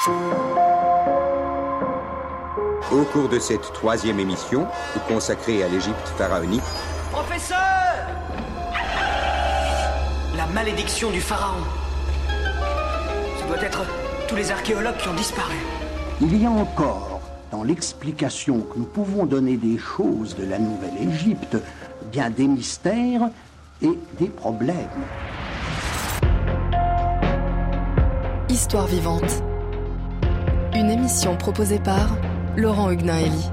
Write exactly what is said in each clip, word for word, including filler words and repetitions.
Au cours de cette troisième émission, consacrée à l'Égypte pharaonique... Professeur! La malédiction du pharaon. Ce doit être tous les archéologues qui ont disparu. Il y a encore, dans l'explication que nous pouvons donner des choses de la Nouvelle-Égypte, bien des mystères et des problèmes. Histoire vivante. Une émission proposée par Laurent Huguenin-Hélie.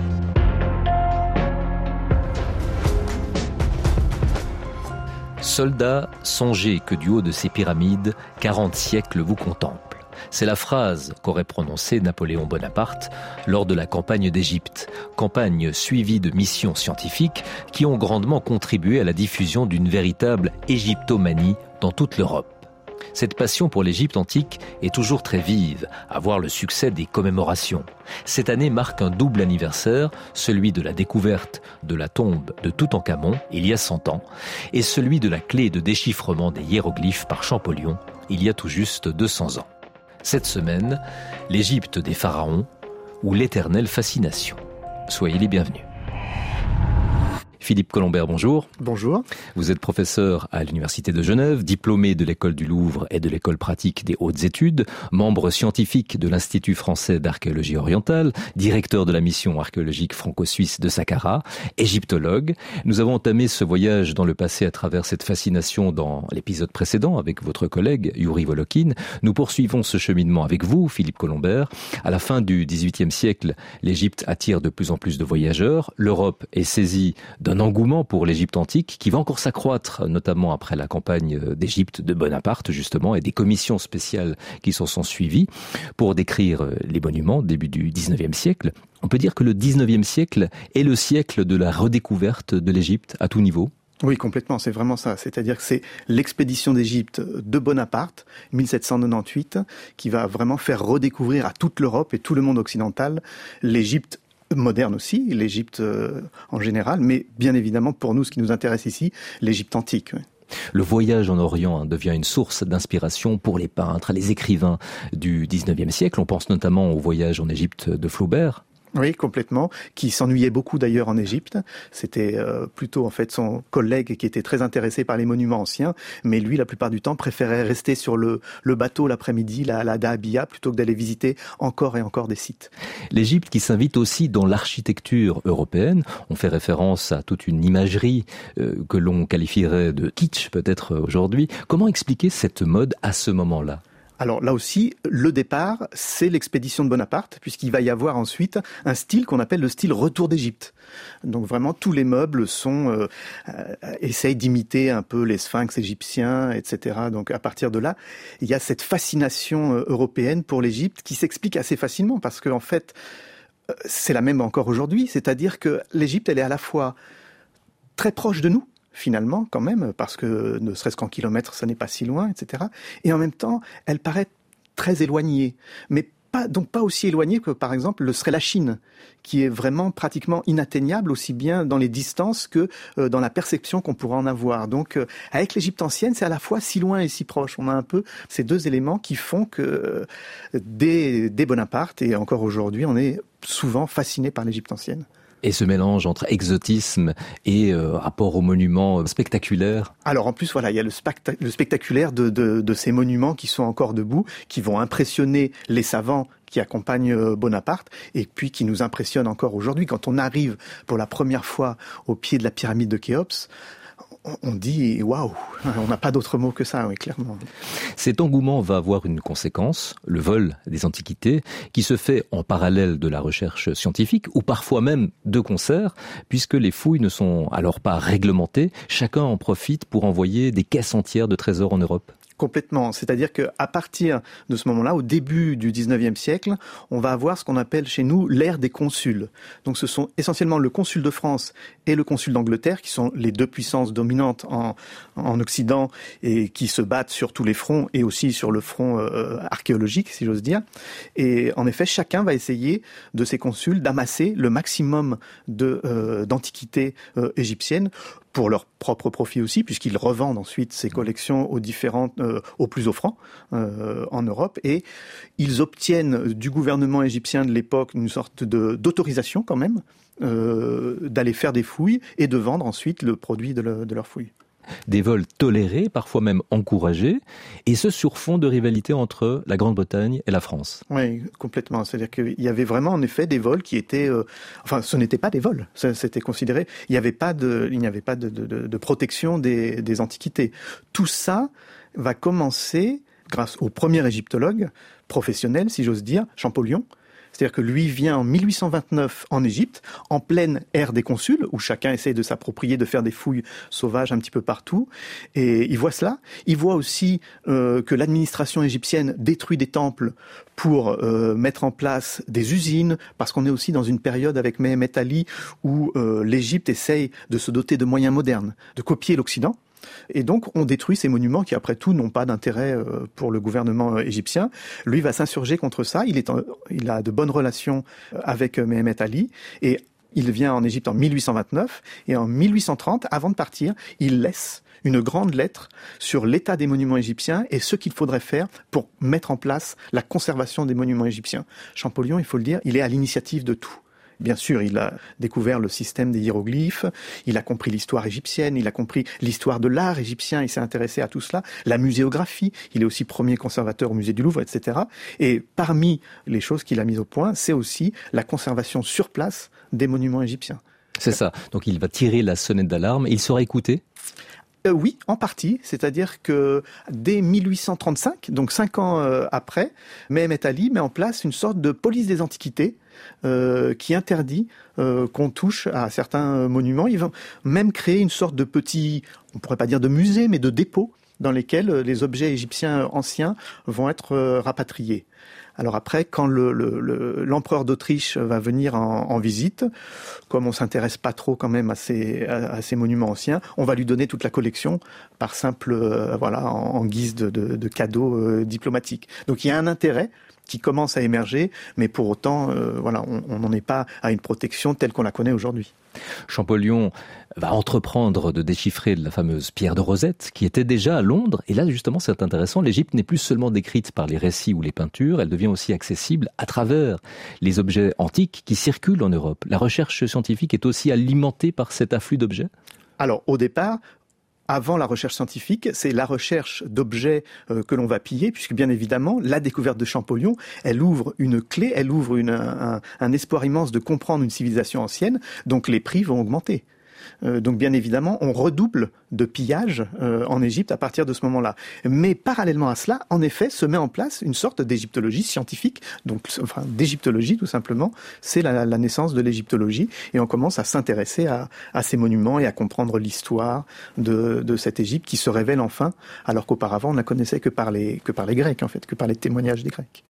Soldats, songez que du haut de ces pyramides, quarante siècles vous contemplent. C'est la phrase qu'aurait prononcée Napoléon Bonaparte lors de la campagne d'Égypte. Campagne suivie de missions scientifiques qui ont grandement contribué à la diffusion d'une véritable égyptomanie dans toute l'Europe. Cette passion pour l'Égypte antique est toujours très vive, à voir le succès des commémorations. Cette année marque un double anniversaire, celui de la découverte de la tombe de Toutankhamon, il y a cent ans, et celui de la clé de déchiffrement des hiéroglyphes par Champollion, il y a tout juste deux cents ans. Cette semaine, l'Égypte des pharaons ou l'éternelle fascination. Soyez les bienvenus. Philippe Colombert, bonjour. Bonjour. Vous êtes professeur à l'Université de Genève, diplômé de l'École du Louvre et de l'École pratique des hautes études, membre scientifique de l'Institut français d'archéologie orientale, directeur de la mission archéologique franco-suisse de Saqqara, égyptologue. Nous avons entamé ce voyage dans le passé à travers cette fascination dans l'épisode précédent avec votre collègue Yuri Volokhin. Nous poursuivons ce cheminement avec vous, Philippe Colombert. À la fin du dix-huitième siècle, l'Égypte attire de plus en plus de voyageurs. L'Europe est saisie d'un un engouement pour l'Égypte antique qui va encore s'accroître, notamment après la campagne d'Égypte de Bonaparte, justement, et des commissions spéciales qui s'en sont suivies pour décrire les monuments début du dix-neuvième siècle. On peut dire que le dix-neuvième siècle est le siècle de la redécouverte de l'Égypte à tout niveau. Oui, complètement, c'est vraiment ça. C'est-à-dire que c'est l'expédition d'Égypte de Bonaparte, mille sept cent quatre-vingt-dix-huit, qui va vraiment faire redécouvrir à toute l'Europe et tout le monde occidental l'Égypte moderne aussi, l'Égypte euh, en général, mais bien évidemment pour nous, ce qui nous intéresse ici, l'Égypte antique. Oui. Le voyage en Orient hein, devient une source d'inspiration pour les peintres, les écrivains du dix-neuvième siècle. On pense notamment au voyage en Égypte de Flaubert. Oui, complètement, qui s'ennuyait beaucoup d'ailleurs en Égypte. C'était euh, plutôt en fait son collègue qui était très intéressé par les monuments anciens, mais lui, la plupart du temps, préférait rester sur le, le bateau l'après-midi, la, la Dahabia, plutôt que d'aller visiter encore et encore des sites. L'Égypte qui s'invite aussi dans l'architecture européenne. On fait référence à toute une imagerie euh, que l'on qualifierait de kitsch peut-être aujourd'hui. Comment expliquer cette mode à ce moment-là ? Alors là aussi, le départ, c'est l'expédition de Bonaparte, puisqu'il va y avoir ensuite un style qu'on appelle le style retour d'Égypte. Donc vraiment, tous les meubles sont euh, euh, essayent d'imiter un peu les sphinx égyptiens, et cetera. Donc à partir de là, il y a cette fascination euh, européenne pour l'Égypte qui s'explique assez facilement, parce qu'en fait, euh, c'est la même encore aujourd'hui, c'est-à-dire que l'Égypte, elle est à la fois très proche de nous, finalement, quand même, parce que ne serait-ce qu'en kilomètres, ça n'est pas si loin, et cetera. Et en même temps, elle paraît très éloignée, mais pas, donc pas aussi éloignée que, par exemple, le serait la Chine, qui est vraiment pratiquement inatteignable, aussi bien dans les distances que euh, dans la perception qu'on pourrait en avoir. Donc, euh, avec l'Égypte ancienne, c'est à la fois si loin et si proche. On a un peu ces deux éléments qui font que, euh, dès, dès Bonaparte, et encore aujourd'hui, on est souvent fasciné par l'Égypte ancienne. Et ce mélange entre exotisme et euh, rapport aux monuments spectaculaires. Alors en plus, voilà, il y a le, specta- le spectaculaire de, de, de ces monuments qui sont encore debout, qui vont impressionner les savants qui accompagnent Bonaparte, et puis qui nous impressionnent encore aujourd'hui. Quand on arrive pour la première fois au pied de la pyramide de Khéops, on dit waouh, on n'a pas d'autre mot que ça, oui, clairement. Cet engouement va avoir une conséquence, le vol des antiquités, qui se fait en parallèle de la recherche scientifique, ou parfois même de concert, puisque les fouilles ne sont alors pas réglementées, chacun en profite pour envoyer des caisses entières de trésors en Europe. Complètement. C'est-à-dire qu'à partir de ce moment-là, au début du dix-neuvième siècle, on va avoir ce qu'on appelle chez nous l'ère des consuls. Donc ce sont essentiellement le consul de France et le consul d'Angleterre, qui sont les deux puissances dominantes en, en Occident et qui se battent sur tous les fronts et aussi sur le front euh, archéologique, si j'ose dire. Et en effet, chacun va essayer de ces consuls d'amasser le maximum de, euh, d'antiquités euh, égyptiennes, pour leur propre profit aussi, puisqu'ils revendent ensuite ces collections aux différents, euh, aux plus offrants euh, en Europe, et ils obtiennent du gouvernement égyptien de l'époque une sorte de, d'autorisation quand même euh, d'aller faire des fouilles et de vendre ensuite le produit de, le, de leurs fouilles. Des vols tolérés, parfois même encouragés, et ce sur fond de rivalité entre la Grande-Bretagne et la France. Oui, complètement. C'est-à-dire qu'il y avait vraiment en effet des vols qui étaient... Euh, enfin, ce n'étaient pas des vols, c'était considéré... Il n'y avait pas de, il n'y avait pas de, de, de protection des, des antiquités. Tout ça va commencer grâce au premier égyptologue professionnel, si j'ose dire, Champollion. C'est-à-dire que lui vient en mille huit cent vingt-neuf en Égypte, en pleine ère des consuls, où chacun essaye de s'approprier, de faire des fouilles sauvages un petit peu partout. Et il voit cela. Il voit aussi euh, que l'administration égyptienne détruit des temples pour euh, mettre en place des usines, parce qu'on est aussi dans une période avec Mehemet Ali où euh, l'Égypte essaye de se doter de moyens modernes, de copier l'Occident. Et donc, on détruit ces monuments qui, après tout, n'ont pas d'intérêt pour le gouvernement égyptien. Lui va s'insurger contre ça. Il, est en, il a de bonnes relations avec Mehemet Ali. Et il vient en Égypte en mille huit cent vingt-neuf. Et en mille huit cent trente, avant de partir, il laisse une grande lettre sur l'état des monuments égyptiens et ce qu'il faudrait faire pour mettre en place la conservation des monuments égyptiens. Champollion, il faut le dire, il est à l'initiative de tout. Bien sûr, il a découvert le système des hiéroglyphes, il a compris l'histoire égyptienne, il a compris l'histoire de l'art égyptien, il s'est intéressé à tout cela, la muséographie, il est aussi premier conservateur au musée du Louvre, et cetera. Et parmi les choses qu'il a mises au point, c'est aussi la conservation sur place des monuments égyptiens. C'est ça, donc il va tirer la sonnette d'alarme, il sera écouté ? Euh, oui, en partie. C'est-à-dire que dès mille huit cent trente-cinq, donc cinq ans euh, après, Mehemet Ali met en place une sorte de police des antiquités euh, qui interdit euh, qu'on touche à certains monuments. Ils vont même créer une sorte de petit, on pourrait pas dire de musée, mais de dépôt dans lesquels les objets égyptiens anciens vont être euh, rapatriés. Alors après, quand le, le, le, l'empereur d'Autriche va venir en, en visite, comme on s'intéresse pas trop quand même à ces, à, à ces monuments anciens, on va lui donner toute la collection par simple, euh, voilà, en, en guise de, de, de cadeau euh, diplomatique. Donc il y a un intérêt qui commence à émerger, mais pour autant, euh, voilà, on n'en est pas à une protection telle qu'on la connaît aujourd'hui. Champollion va entreprendre de déchiffrer la fameuse pierre de Rosette, qui était déjà à Londres. Et là, justement, c'est intéressant. L'Égypte n'est plus seulement décrite par les récits ou les peintures, elle devient aussi accessible à travers les objets antiques qui circulent en Europe. La recherche scientifique est aussi alimentée par cet afflux d'objets ? Alors, au départ, avant la recherche scientifique, c'est la recherche d'objets euh, que l'on va piller, puisque bien évidemment, la découverte de Champollion, elle ouvre une clé, elle ouvre une, un, un espoir immense de comprendre une civilisation ancienne, donc les prix vont augmenter. Euh, donc bien évidemment, on redouble de pillage euh, en Égypte à partir de ce moment-là. Mais parallèlement à cela, en effet, se met en place une sorte d'égyptologie scientifique, donc enfin d'égyptologie tout simplement. C'est la, la naissance de l'égyptologie, et on commence à s'intéresser à, à ces monuments et à comprendre l'histoire de, de cette Égypte qui se révèle enfin, alors qu'auparavant on ne la connaissait que par les que par les Grecs en fait, que par les témoignages des Grecs.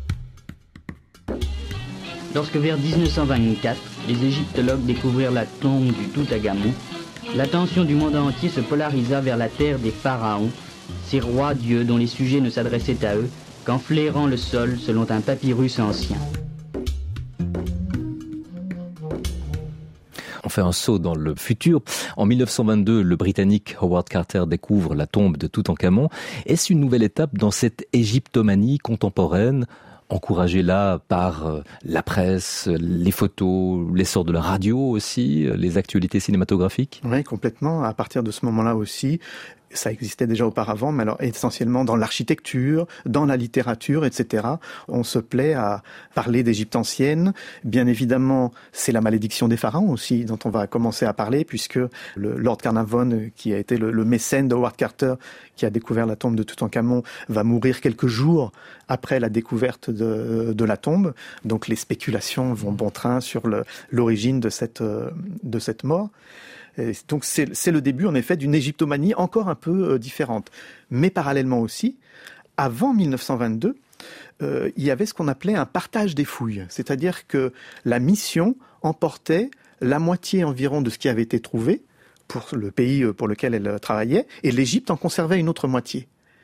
Lorsque vers dix-neuf cent vingt-quatre, les égyptologues découvrirent la tombe du Toutankhamon, l'attention du monde entier se polarisa vers la terre des pharaons, ces rois dieux dont les sujets ne s'adressaient à eux qu'en flairant le sol selon un papyrus ancien. On fait un saut dans le futur. En mille neuf cent vingt-deux, le Britannique Howard Carter découvre la tombe de Toutankhamon. Est-ce une nouvelle étape dans cette égyptomanie contemporaine, encouragée là par la presse, les photos, l'essor de la radio aussi, les actualités cinématographiques ? Oui, complètement. À partir de ce moment-là aussi, ça existait déjà auparavant, mais alors essentiellement dans l'architecture, dans la littérature, et cetera. On se plaît à parler d'Égypte ancienne. Bien évidemment, c'est la malédiction des pharaons aussi dont on va commencer à parler, puisque le Lord Carnarvon, qui a été le, le mécène de Howard Carter, qui a découvert la tombe de Toutankhamon, va mourir quelques jours après la découverte de, de la tombe. Donc les spéculations vont bon train sur le, l'origine de cette, de cette mort. Et donc c'est, c'est le début en effet d'une égyptomanie encore un peu euh, différente. Mais parallèlement aussi, avant mille neuf cent vingt-deux, euh, il y avait ce qu'on appelait un partage des fouilles. C'est-à-dire que la mission emportait la moitié environ de ce qui avait été trouvé pour le pays pour lequel elle travaillait, et l'Égypte en conservait une autre moitié.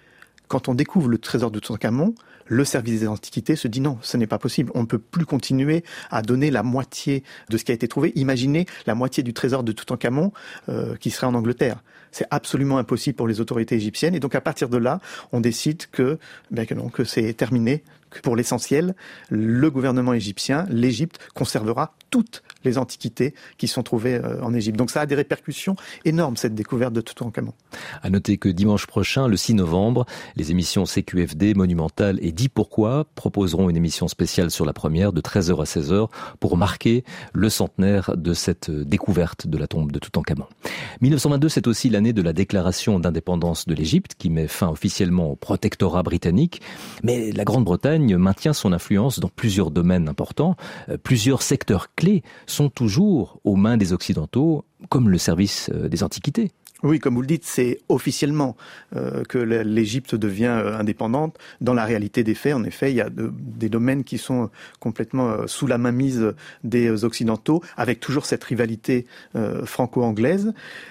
Quand on découvre le trésor de Toutankhamon, le service des Antiquités se dit non, ce n'est pas possible. On ne peut plus continuer à donner la moitié de ce qui a été trouvé. Imaginez la moitié du trésor de Toutankhamon euh, qui serait en Angleterre. C'est absolument impossible pour les autorités égyptiennes. Et donc à partir de là, on décide que, ben, que non, que c'est terminé. Que pour l'essentiel, le gouvernement égyptien, l'Égypte, conservera toutes les antiquités qui sont trouvées en Égypte. Donc ça a des répercussions énormes, cette découverte de Toutankhamon. À noter que dimanche prochain, le six novembre, les émissions C Q F D, Monumental et Dis Pourquoi proposeront une émission spéciale sur la première de treize heures à seize heures pour marquer le centenaire de cette découverte de la tombe de Toutankhamon. mille neuf cent vingt-deux, c'est aussi l'année de la déclaration d'indépendance de l'Égypte qui met fin officiellement au protectorat britannique. Mais la Grande-Bretagne maintient son influence dans plusieurs domaines importants. Plusieurs secteurs clés sont toujours aux mains des Occidentaux, comme le service des Antiquités. Oui, comme vous le dites, c'est officiellement euh, que l'Égypte devient euh, indépendante. Dans la réalité des faits, en effet, il y a de, des domaines qui sont complètement euh, sous la mainmise des Occidentaux, avec toujours cette rivalité euh, franco-anglaise.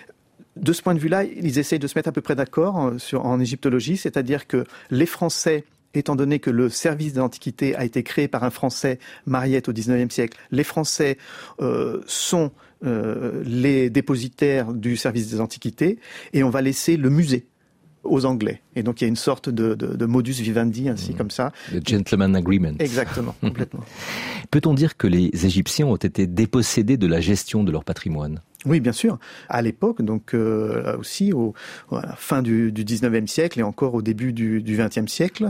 De ce point de vue-là, ils essayent de se mettre à peu près d'accord sur, en égyptologie, c'est-à-dire que les Français, étant donné que le service de l'Antiquité a été créé par un Français, Mariette, au dix-neuvième siècle, les Français euh, sont euh, les dépositaires du service des Antiquités, et on va laisser le musée aux Anglais. Et donc il y a une sorte de, de, de modus vivendi, ainsi mmh. comme ça. Le gentleman agreement. Exactement, complètement. Peut-on dire que les Égyptiens ont été dépossédés de la gestion de leur patrimoine ? Oui, bien sûr. À l'époque, donc euh, aussi au, à la fin du, du dix-neuvième siècle et encore au début du, du vingtième siècle,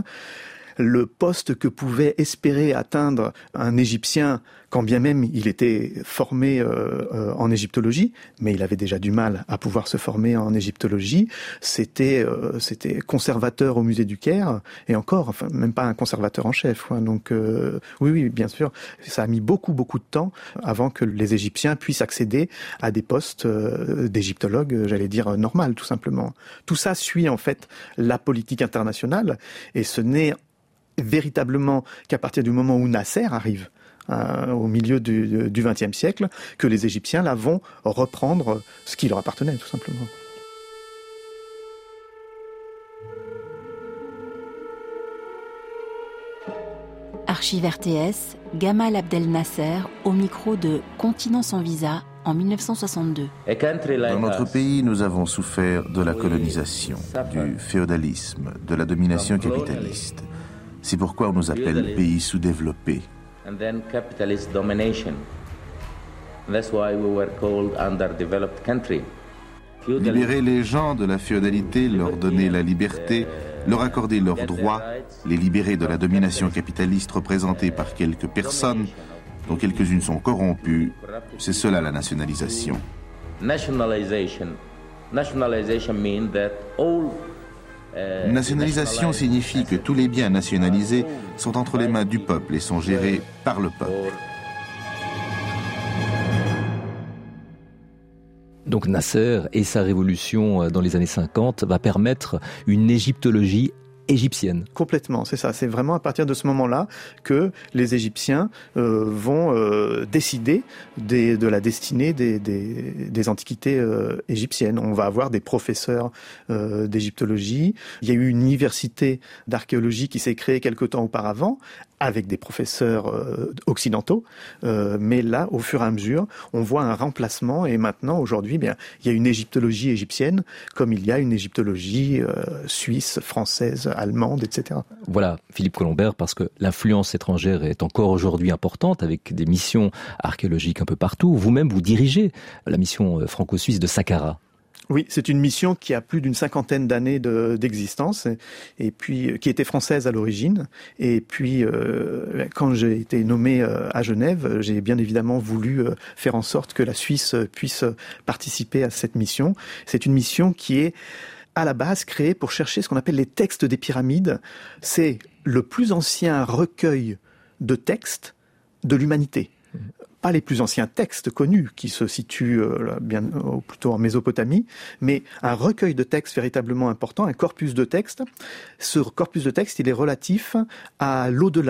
le poste que pouvait espérer atteindre un Égyptien, quand bien même il était formé euh, euh, en égyptologie, mais il avait déjà du mal à pouvoir se former en égyptologie, c'était euh, c'était conservateur au musée du Caire, et encore, enfin, même pas un conservateur en chef. Quoi. Donc euh, oui, oui, bien sûr, ça a mis beaucoup, beaucoup de temps avant que les Égyptiens puissent accéder à des postes euh, d'égyptologue, j'allais dire normal, tout simplement. Tout ça suit en fait la politique internationale, et ce n'est véritablement qu'à partir du moment où Nasser arrive euh, au milieu du, du vingtième siècle, que les Égyptiens là vont reprendre ce qui leur appartenait, tout simplement. Archive R T S, Gamal Abdel Nasser au micro de Continent sans visa en mille neuf cent soixante-deux. Dans notre pays, nous avons souffert de la colonisation, du féodalisme, de la domination capitaliste. C'est pourquoi on nous appelle pays sous-développés. Libérer les gens de la féodalité, leur donner la liberté, leur accorder leurs droits, les libérer de la domination capitaliste représentée par quelques personnes, dont quelques-unes sont corrompues, c'est cela la nationalisation. Nationalisation. Nationalisation means that all Nationalisation signifie que tous les biens nationalisés sont entre les mains du peuple et sont gérés par le peuple. Donc Nasser et sa révolution dans les années cinquante va permettre une égyptologie égyptienne. Complètement, c'est ça. C'est vraiment à partir de ce moment-là que les Égyptiens euh, vont euh, décider des, de la destinée des, des, des antiquités euh, égyptiennes. On va avoir des professeurs euh, d'égyptologie. Il y a eu une université d'archéologie qui s'est créée quelque temps auparavant, avec des professeurs euh, occidentaux, euh, mais là, au fur et à mesure, on voit un remplacement, et maintenant, aujourd'hui, bien, il y a une égyptologie égyptienne, comme il y a une égyptologie euh, suisse, française, allemande, et cetera. Voilà, Philippe Colombert, parce que l'influence étrangère est encore aujourd'hui importante, avec des missions archéologiques un peu partout. Vous-même, vous dirigez la mission franco-suisse de Saqqara. Oui, c'est une mission qui a plus d'une cinquantaine d'années de, d'existence, et, et puis qui était française à l'origine. Et puis, euh, quand j'ai été nommé euh, à Genève, j'ai bien évidemment voulu euh, faire en sorte que la Suisse puisse participer à cette mission. C'est une mission qui est à la base créée pour chercher ce qu'on appelle les textes des pyramides. C'est le plus ancien recueil de textes de l'humanité. Pas les plus anciens textes connus qui se situent euh, bien euh, plutôt en Mésopotamie, mais un recueil de textes véritablement important, un corpus de textes. Ce corpus de textes, il est relatif à l'au-delà,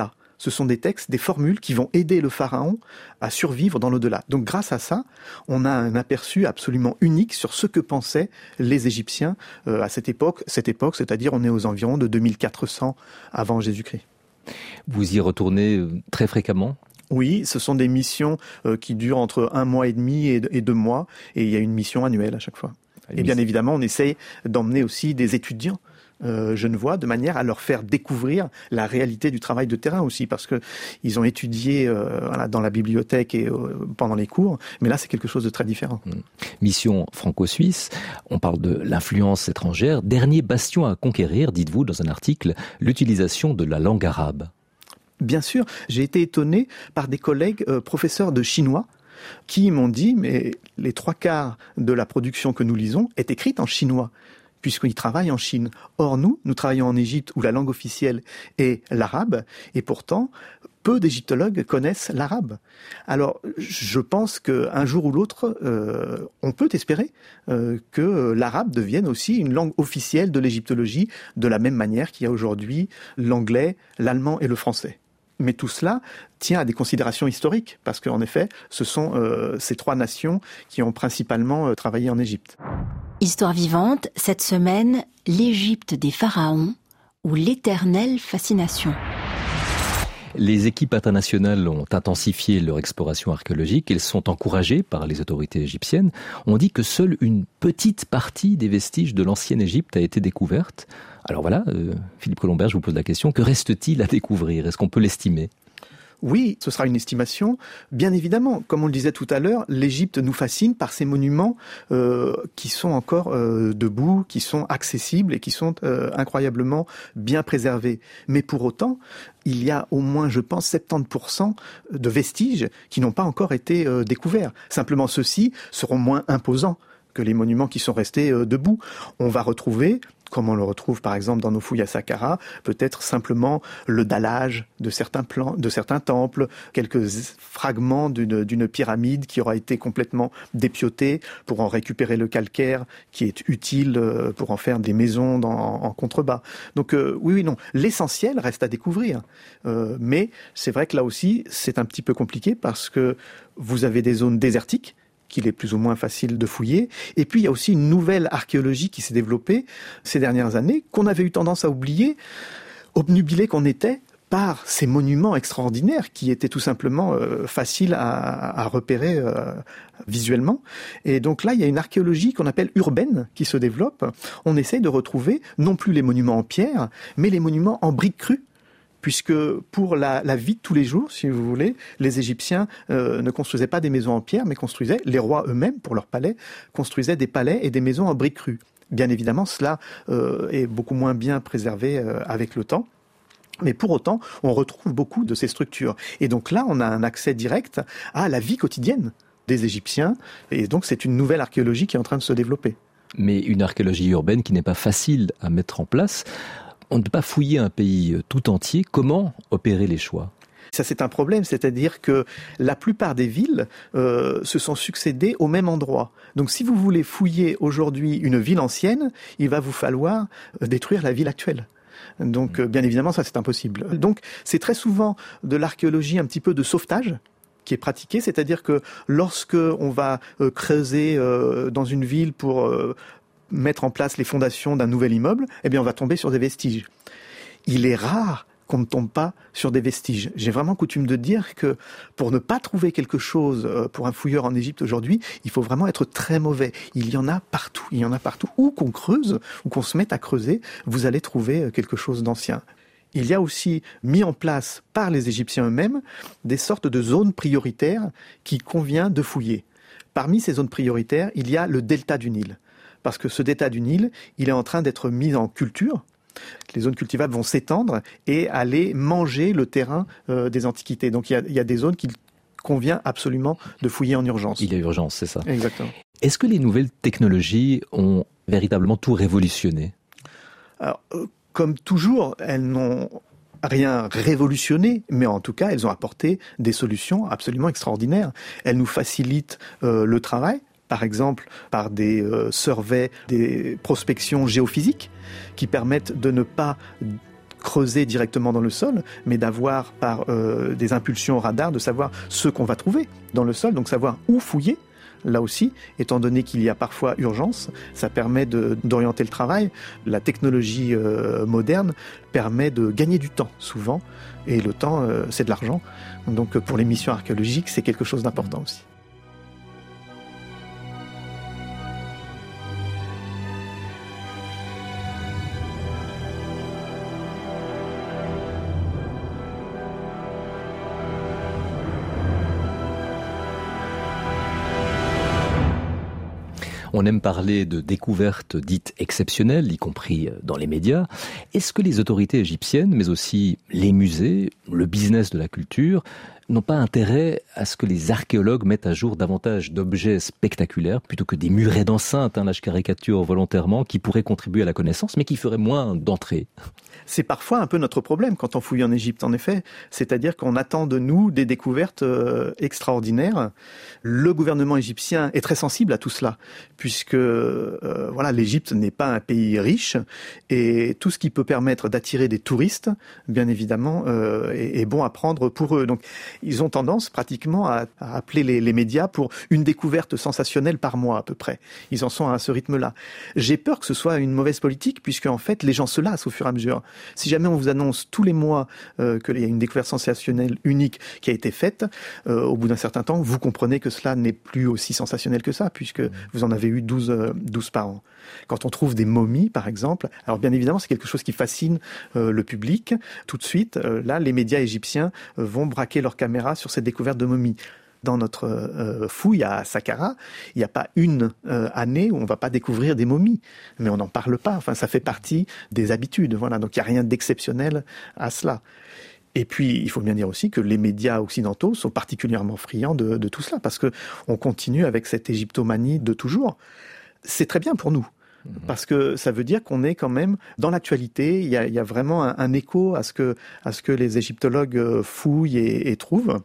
ce sont des textes, des formules qui vont aider le pharaon à survivre dans l'au-delà. Donc grâce à ça, on a un aperçu absolument unique sur ce que pensaient les Égyptiens euh, à cette époque, cette époque, c'est-à-dire on est aux environs de deux mille quatre cents avant Jésus-Christ. Vous y retournez très fréquemment ? Oui, ce sont des missions euh, qui durent entre un mois et demi et, et deux mois, et il y a une mission annuelle à chaque fois. Et bien évidemment, on essaye d'emmener aussi des étudiants euh, genevois de manière à leur faire découvrir la réalité du travail de terrain aussi, parce que ils ont étudié euh, voilà, dans la bibliothèque et euh, pendant les cours, mais là c'est quelque chose de très différent. Mmh. Mission franco-suisse, on parle de l'influence étrangère, dernier bastion à conquérir, dites-vous dans un article, l'utilisation de la langue arabe. Bien sûr, j'ai été étonné par des collègues euh, professeurs de chinois qui m'ont dit mais les trois quarts de la production que nous lisons est écrite en chinois, puisqu'ils travaillent en Chine. Or nous, nous travaillons en Égypte où la langue officielle est l'arabe, et pourtant peu d'égyptologues connaissent l'arabe. Alors je pense qu'un jour ou l'autre, euh, on peut espérer euh, que l'arabe devienne aussi une langue officielle de l'égyptologie, de la même manière qu'il y a aujourd'hui l'anglais, l'allemand et le français. Mais tout cela tient à des considérations historiques, parce qu'en effet, ce sont euh, ces trois nations qui ont principalement euh, travaillé en Égypte. Histoire vivante, cette semaine, l'Égypte des pharaons ou l'éternelle fascination. Les équipes internationales ont intensifié leur exploration archéologique. Elles sont encouragées par les autorités égyptiennes. On dit que seule une petite partie des vestiges de l'ancienne Égypte a été découverte. Alors voilà, euh, Philippe Colombert, je vous pose la question. Que reste-t-il à découvrir ? Est-ce qu'on peut l'estimer ? Oui, ce sera une estimation. Bien évidemment, comme on le disait tout à l'heure, l'Égypte nous fascine par ces monuments euh, qui sont encore euh, debout, qui sont accessibles et qui sont euh, incroyablement bien préservés. Mais pour autant, il y a au moins, je pense, soixante-dix pour cent de vestiges qui n'ont pas encore été euh, découverts. Simplement, ceux-ci seront moins imposants que les monuments qui sont restés euh, debout. On va retrouver, comme on le retrouve par exemple dans nos fouilles à Saqqara, peut-être simplement le dallage de certains plans, de certains temples, quelques fragments d'une, d'une pyramide qui aura été complètement dépiautée pour en récupérer le calcaire qui est utile pour en faire des maisons dans, en contrebas. Donc euh, oui, oui, non, l'essentiel reste à découvrir. Euh, mais c'est vrai que là aussi, c'est un petit peu compliqué parce que vous avez des zones désertiques qu'il est plus ou moins facile de fouiller. Et puis, il y a aussi une nouvelle archéologie qui s'est développée ces dernières années, qu'on avait eu tendance à oublier, obnubilé qu'on était par ces monuments extraordinaires qui étaient tout simplement euh, faciles à, à repérer euh, visuellement. Et donc là, il y a une archéologie qu'on appelle urbaine qui se développe. On essaye de retrouver non plus les monuments en pierre, mais les monuments en briques crues, puisque pour la, la vie de tous les jours, si vous voulez, les Égyptiens euh, ne construisaient pas des maisons en pierre, mais construisaient, les rois eux-mêmes, pour leurs palais, construisaient des palais et des maisons en briques crues. Bien évidemment, cela euh, est beaucoup moins bien préservé euh, avec le temps. Mais pour autant, on retrouve beaucoup de ces structures. Et donc là, on a un accès direct à la vie quotidienne des Égyptiens. Et donc, c'est une nouvelle archéologie qui est en train de se développer. Mais une archéologie urbaine qui n'est pas facile à mettre en place. On ne peut pas fouiller un pays tout entier. Comment opérer les choix ? Ça, c'est un problème, c'est-à-dire que la plupart des villes euh, se sont succédées au même endroit. Donc, si vous voulez fouiller aujourd'hui une ville ancienne, il va vous falloir détruire la ville actuelle. Donc, euh, bien évidemment, ça, c'est impossible. Donc, c'est très souvent de l'archéologie un petit peu de sauvetage qui est pratiquée, c'est-à-dire que lorsque on va euh, creuser euh, dans une ville pour euh, mettre en place les fondations d'un nouvel immeuble, eh bien on va tomber sur des vestiges. Il est rare qu'on ne tombe pas sur des vestiges. J'ai vraiment coutume de dire que pour ne pas trouver quelque chose pour un fouilleur en Égypte aujourd'hui, il faut vraiment être très mauvais. Il y en a partout, il y en a partout. Où qu'on creuse, où qu'on se mette à creuser, vous allez trouver quelque chose d'ancien. Il y a aussi mis en place par les Égyptiens eux-mêmes des sortes de zones prioritaires qu'il convient de fouiller. Parmi ces zones prioritaires, il y a le delta du Nil. Parce que ce delta du Nil, il est en train d'être mis en culture. Les zones cultivables vont s'étendre et aller manger le terrain euh, des antiquités. Donc il y a, il y a des zones qu'il convient absolument de fouiller en urgence. Il y a urgence, c'est ça. Exactement. Est-ce que les nouvelles technologies ont véritablement tout révolutionné ? Alors, euh, comme toujours, elles n'ont rien révolutionné, mais en tout cas, elles ont apporté des solutions absolument extraordinaires. Elles nous facilitent euh, le travail. Par exemple, par des euh, surveys, des prospections géophysiques qui permettent de ne pas creuser directement dans le sol, mais d'avoir par euh, des impulsions radar, de savoir ce qu'on va trouver dans le sol, donc savoir où fouiller. Là aussi, étant donné qu'il y a parfois urgence, ça permet de, d'orienter le travail. La technologie euh, moderne permet de gagner du temps, souvent, et le temps, euh, c'est de l'argent. Donc pour les missions archéologiques, c'est quelque chose d'important aussi. On aime parler de découvertes dites exceptionnelles, y compris dans les médias. Est-ce que les autorités égyptiennes, mais aussi les musées, le business de la culture, n'ont pas intérêt à ce que les archéologues mettent à jour davantage d'objets spectaculaires plutôt que des murets d'enceinte, hein, là je caricature volontairement, qui pourraient contribuer à la connaissance, mais qui feraient moins d'entrée? C'est parfois un peu notre problème quand on fouille en Égypte, en effet. C'est-à-dire qu'on attend de nous des découvertes euh, extraordinaires. Le gouvernement égyptien est très sensible à tout cela, puisque euh, voilà, l'Égypte n'est pas un pays riche, et tout ce qui peut permettre d'attirer des touristes, bien évidemment, euh, est, est bon à prendre pour eux. Donc, ils ont tendance pratiquement à, à appeler les, les médias pour une découverte sensationnelle par mois à peu près. Ils en sont à ce rythme-là. J'ai peur que ce soit une mauvaise politique, puisque en fait, les gens se lassent au fur et à mesure. Si jamais on vous annonce tous les mois euh, qu'il y a une découverte sensationnelle unique qui a été faite, euh, au bout d'un certain temps, vous comprenez que cela n'est plus aussi sensationnel que ça, puisque vous en avez eu douze, euh, douze par an. Quand on trouve des momies, par exemple, alors bien évidemment, c'est quelque chose qui fascine euh, le public. Tout de suite, euh, là, les médias égyptiens euh, vont braquer leurs caméras sur cette découverte de momies. Dans notre euh, fouille à Saqqara, il n'y a pas une euh, année où on ne va pas découvrir des momies. Mais on n'en parle pas. Enfin, ça fait partie des habitudes. Voilà. Donc, il n'y a rien d'exceptionnel à cela. Et puis, il faut bien dire aussi que les médias occidentaux sont particulièrement friands de, de tout cela, parce qu'on continue avec cette égyptomanie de toujours. C'est très bien pour nous. Parce que ça veut dire qu'on est quand même dans l'actualité. Il y a, il y a vraiment un, un écho à ce que, à ce que les égyptologues fouillent et, et trouvent.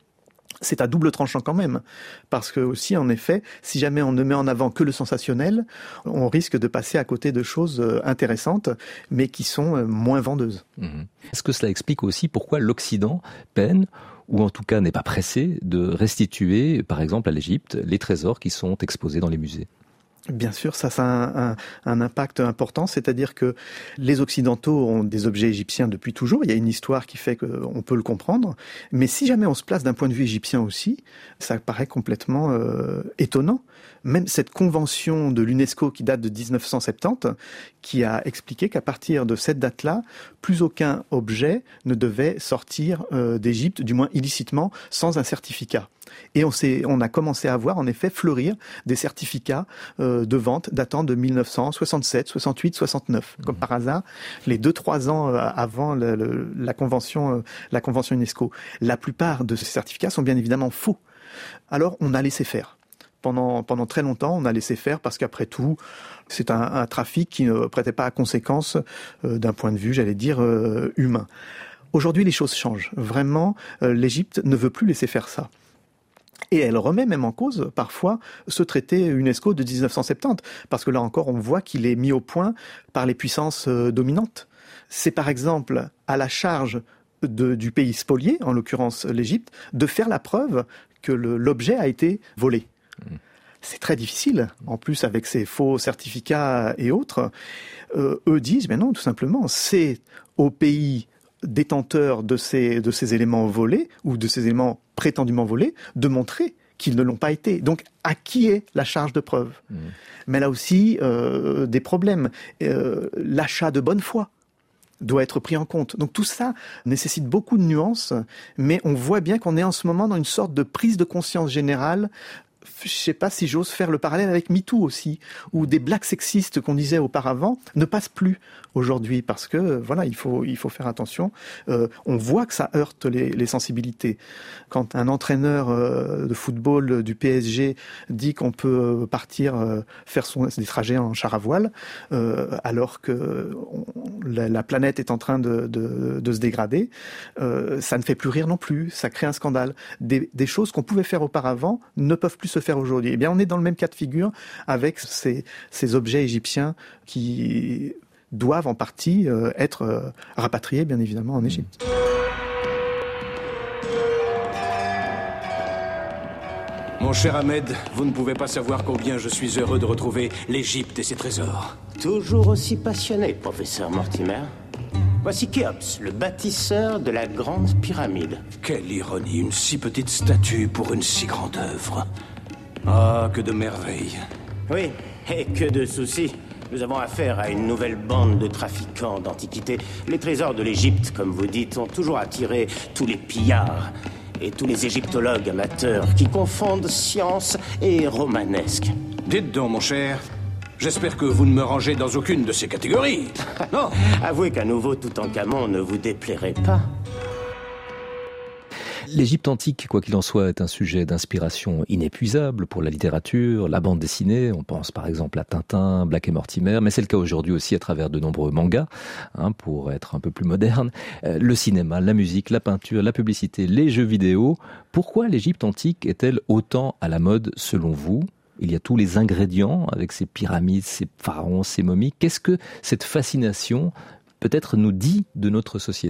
C'est à double tranchant quand même, parce que aussi, en effet, si jamais on ne met en avant que le sensationnel, on risque de passer à côté de choses intéressantes, mais qui sont moins vendeuses. Mmh. Est-ce que cela explique aussi pourquoi l'Occident peine, ou en tout cas n'est pas pressé, de restituer, par exemple à l'Égypte, les trésors qui sont exposés dans les musées ? Bien sûr, ça, ça a un, un, un impact important, c'est-à-dire que les Occidentaux ont des objets égyptiens depuis toujours, il y a une histoire qui fait qu'on peut le comprendre, mais si jamais on se place d'un point de vue égyptien aussi, ça paraît complètement euh, étonnant. Même cette convention de l'UNESCO qui date de dix-neuf cent soixante-dix, qui a expliqué qu'à partir de cette date-là, plus aucun objet ne devait sortir euh, d'Égypte, du moins illicitement, sans un certificat. Et on, s'est, on a commencé à voir en effet fleurir des certificats euh, de vente datant de mille neuf cent soixante-sept, soixante-huit, soixante-neuf. Mmh. Comme par hasard, les deux trois ans euh, avant le, le, la convention, euh, la convention UNESCO. La plupart de ces certificats sont bien évidemment faux. Alors on a laissé faire. Pendant, pendant très longtemps, on a laissé faire parce qu'après tout, c'est un, un trafic qui ne prêtait pas à conséquence euh, d'un point de vue, j'allais dire, euh, humain. Aujourd'hui, les choses changent. Vraiment, euh, l'Égypte ne veut plus laisser faire ça. Et elle remet même en cause, parfois, ce traité UNESCO de dix-neuf cent soixante-dix, parce que là encore, on voit qu'il est mis au point par les puissances euh, dominantes. C'est par exemple à la charge de, du pays spolié, en l'occurrence l'Égypte, de faire la preuve que le, l'objet a été volé. Mmh. C'est très difficile, en plus avec ces faux certificats et autres. Euh, eux disent, mais non, tout simplement, c'est au pays détenteur de ces, de ces éléments volés, ou de ces éléments prétendument volés, de montrer qu'ils ne l'ont pas été. Donc, à qui est la charge de preuve ? Mmh. Mais là aussi, euh, des problèmes. Euh, l'achat de bonne foi doit être pris en compte. Donc tout ça nécessite beaucoup de nuances, mais on voit bien qu'on est en ce moment dans une sorte de prise de conscience générale. Je ne sais pas si j'ose faire le parallèle avec MeToo aussi, où des blagues sexistes qu'on disait auparavant ne passent plus aujourd'hui, parce que voilà, il faut il faut faire attention. Euh, on voit que ça heurte les, les sensibilités. Quand un entraîneur euh, de football du P S G dit qu'on peut partir euh, faire son, des trajets en char à voile, euh, alors que on, la, la planète est en train de, de, de se dégrader, euh, ça ne fait plus rire non plus. Ça crée un scandale. Des, des choses qu'on pouvait faire auparavant ne peuvent plus se faire aujourd'hui. Eh bien, on est dans le même cas de figure avec ces, ces objets égyptiens qui doivent en partie euh, être euh, rapatriés, bien évidemment, en Égypte. Mon cher Ahmed, vous ne pouvez pas savoir combien je suis heureux de retrouver l'Égypte et ses trésors. Toujours aussi passionné, professeur Mortimer. Voici Khéops, le bâtisseur de la grande pyramide. Quelle ironie, une si petite statue pour une si grande œuvre. Ah, que de merveilles. Oui, et que de soucis. Nous avons affaire à une nouvelle bande de trafiquants d'antiquités. Les trésors de l'Égypte, comme vous dites, ont toujours attiré tous les pillards et tous les égyptologues amateurs qui confondent science et romanesque. Dites donc, mon cher, j'espère que vous ne me rangez dans aucune de ces catégories. Non. Avouez qu'un nouveau Toutankhamon ne vous déplairait pas. L'Égypte antique, quoi qu'il en soit, est un sujet d'inspiration inépuisable pour la littérature, la bande dessinée. On pense par exemple à Tintin, Black et Mortimer, mais c'est le cas aujourd'hui aussi à travers de nombreux mangas, hein, pour être un peu plus moderne. Euh, le cinéma, la musique, la peinture, la publicité, les jeux vidéo. Pourquoi l'Égypte antique est-elle autant à la mode selon vous ? Il y a tous les ingrédients avec ces pyramides, ces pharaons, ces momies. Qu'est-ce que cette fascination peut-être nous dit de notre société ?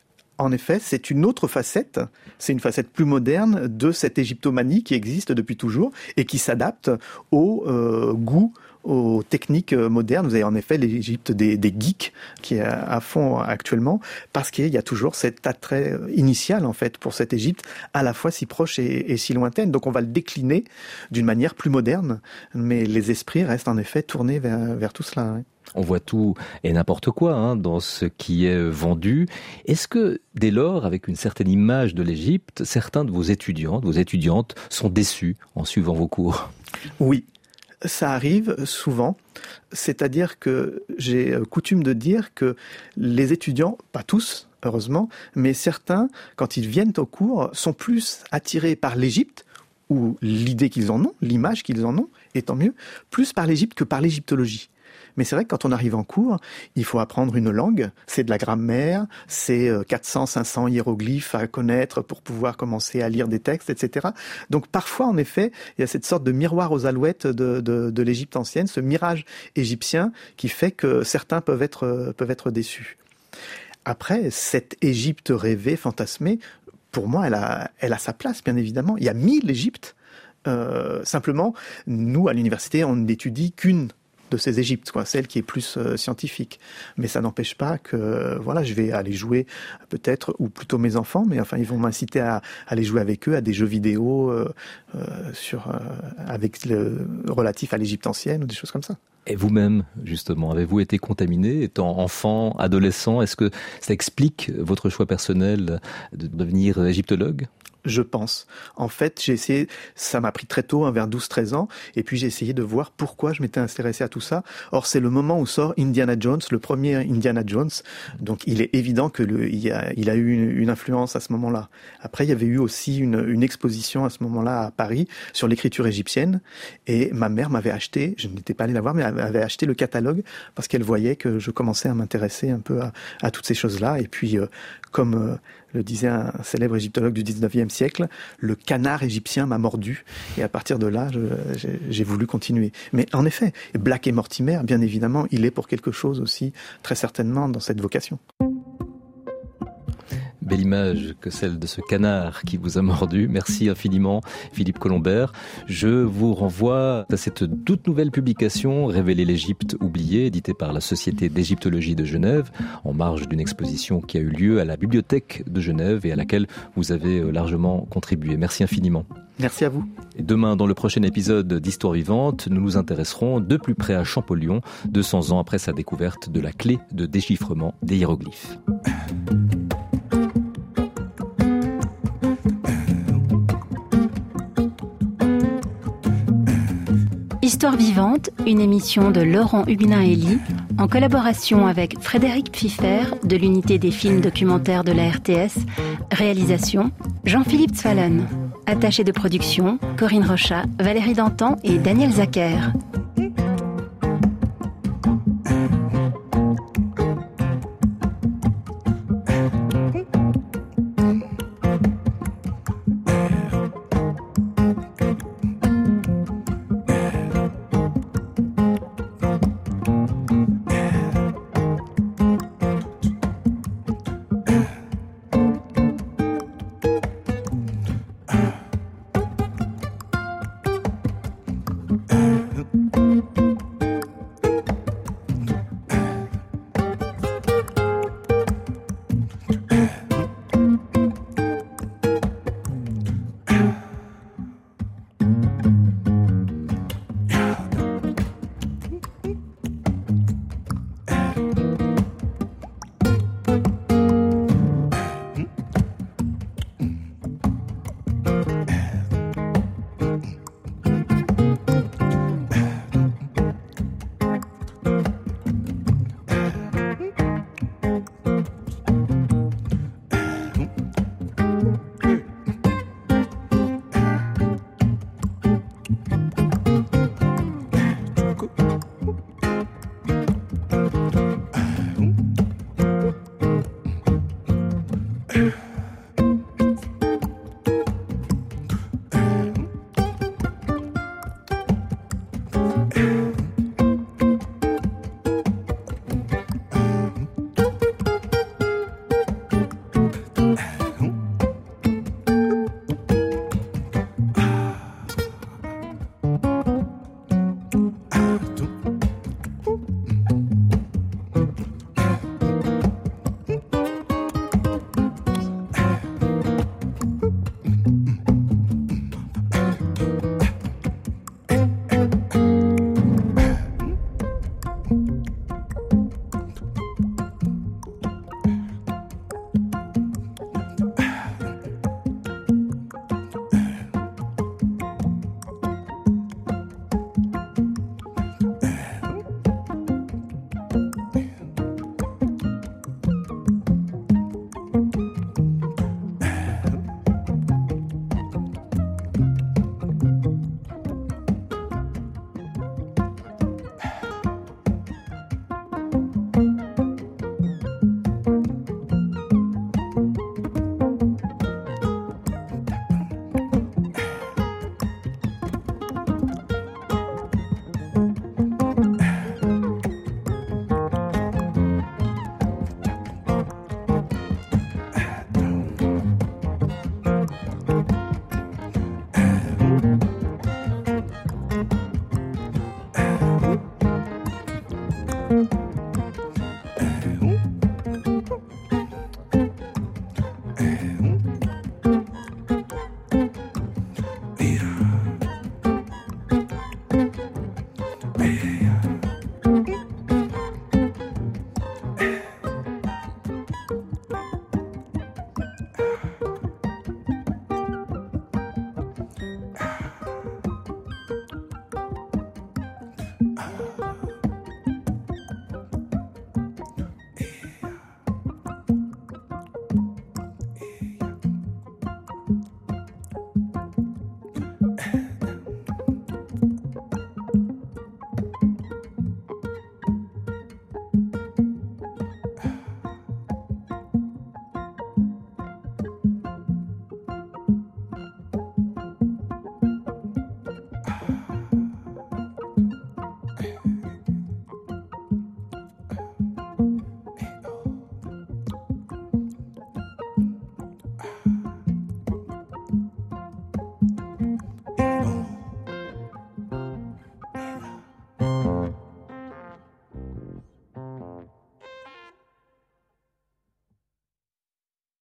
En effet, c'est une autre facette, c'est une facette plus moderne de cette égyptomanie qui existe depuis toujours et qui s'adapte au euh, goût, aux techniques modernes. Vous avez en effet l'Égypte des, des geeks qui est à fond actuellement, parce qu'il y a toujours cet attrait initial en fait pour cette Égypte à la fois si proche et, et si lointaine. Donc on va le décliner d'une manière plus moderne, mais les esprits restent en effet tournés vers, vers tout cela. Ouais. On voit tout et n'importe quoi hein, dans ce qui est vendu. Est-ce que, dès lors, avec une certaine image de l'Égypte, certains de vos étudiants, de vos étudiantes sont déçus en suivant vos cours ? Oui, ça arrive souvent. C'est-à-dire que j'ai coutume de dire que les étudiants, pas tous, heureusement, mais certains, quand ils viennent au cours, sont plus attirés par l'Égypte, ou l'idée qu'ils en ont, l'image qu'ils en ont, et tant mieux, plus par l'Égypte que par l'égyptologie. Mais c'est vrai que quand on arrive en cours, il faut apprendre une langue, c'est de la grammaire, c'est quatre cents, cinq cents hiéroglyphes à connaître pour pouvoir commencer à lire des textes, et cetera. Donc parfois, en effet, il y a cette sorte de miroir aux alouettes de, de, de l'Égypte ancienne, ce mirage égyptien qui fait que certains peuvent être, peuvent être déçus. Après, cette Égypte rêvée, fantasmée, pour moi, elle a, elle a sa place, bien évidemment. Il y a mille Égyptes. Euh, simplement, nous, à l'université, on n'étudie qu'une de ces Égyptes, quoi, celle qui est plus euh, scientifique. Mais ça n'empêche pas que, voilà, je vais aller jouer peut-être, ou plutôt mes enfants, mais enfin, ils vont m'inciter à, à aller jouer avec eux à des jeux vidéo euh, euh, sur, euh, avec le relatif à l'Égypte ancienne ou des choses comme ça. Et vous-même, justement, avez-vous été contaminé étant enfant, adolescent ? Est-ce que ça explique votre choix personnel de devenir égyptologue ? Je pense. En fait, j'ai essayé, ça m'a pris très tôt, hein, vers douze treize ans, et puis j'ai essayé de voir pourquoi je m'étais intéressé à tout ça. Or, c'est le moment où sort Indiana Jones, le premier Indiana Jones, donc il est évident que le, il, a, il a eu une, une influence à ce moment-là. Après, il y avait eu aussi une, une exposition à ce moment-là à Paris sur l'écriture égyptienne, et ma mère m'avait acheté, je n'étais pas allé la voir, mais elle m'avait acheté le catalogue, parce qu'elle voyait que je commençais à m'intéresser un peu à, à toutes ces choses-là, et puis, euh, comme euh, le disait un célèbre égyptologue du dix-neuvième siècle, le canard égyptien m'a mordu. Et à partir de là, je, j'ai, j'ai voulu continuer. Mais en effet, Black et Mortimer, bien évidemment, il est pour quelque chose aussi, très certainement, dans cette vocation. Belle image que celle de ce canard qui vous a mordu. Merci infiniment, Philippe Colombert. Je vous renvoie à cette toute nouvelle publication, Révéler l'Égypte oubliée, éditée par la Société d'égyptologie de Genève, en marge d'une exposition qui a eu lieu à la Bibliothèque de Genève et à laquelle vous avez largement contribué. Merci infiniment. Merci à vous. Et demain, dans le prochain épisode d'Histoire vivante, nous nous intéresserons de plus près à Champollion, deux cents ans après sa découverte de la clé de déchiffrement des hiéroglyphes. Histoire vivante, une émission de Laurent Huguenin-Elie, en collaboration avec Frédéric Pfiffer de l'unité des films documentaires de la R T S, réalisation Jean-Philippe Zwalen, attaché de production Corinne Rochat, Valérie Dantan et Daniel Zacher.